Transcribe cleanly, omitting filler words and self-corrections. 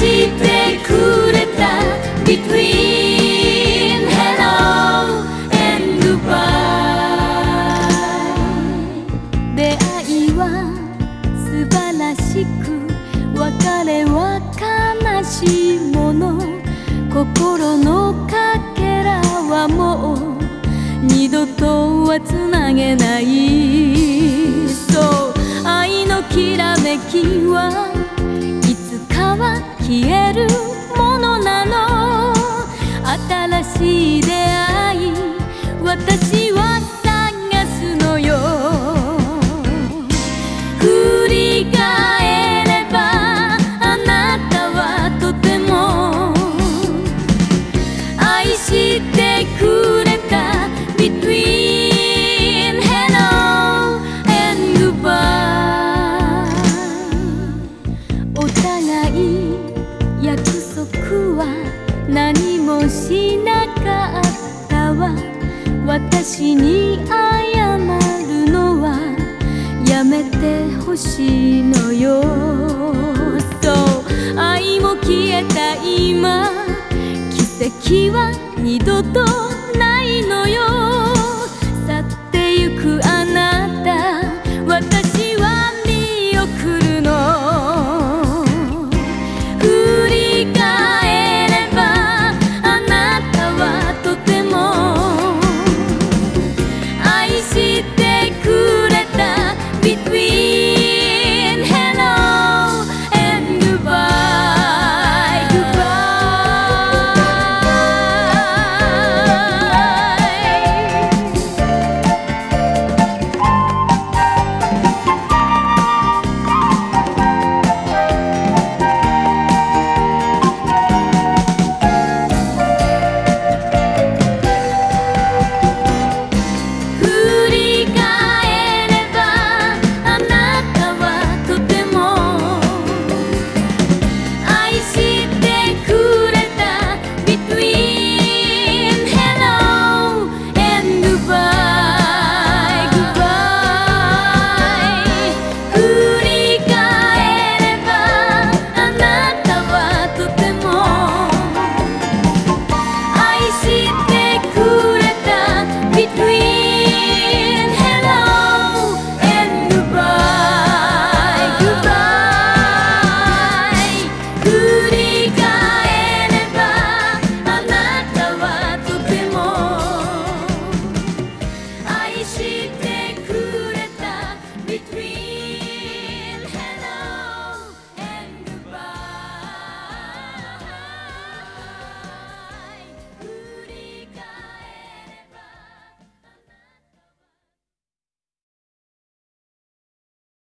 してくれた Between Hello and Goodbye 出会いは素晴らしく別れは悲しいもの心のかけらはもう二度とはつなげないそう愛のきらめきはいつかは消えるものなの新しい出会い私は探すのよ振り返ればあなたはとても愛してくれた Between Hello and Goodbye お互い約束は何もしなかったわ私に謝るのはやめてほしいのよそう愛も消えた今奇跡は二度とないのよ去ってゆくあなた私は見送るの振り返ればあなたはとても愛してくれた Between Hello and Goodbye Goodbyeして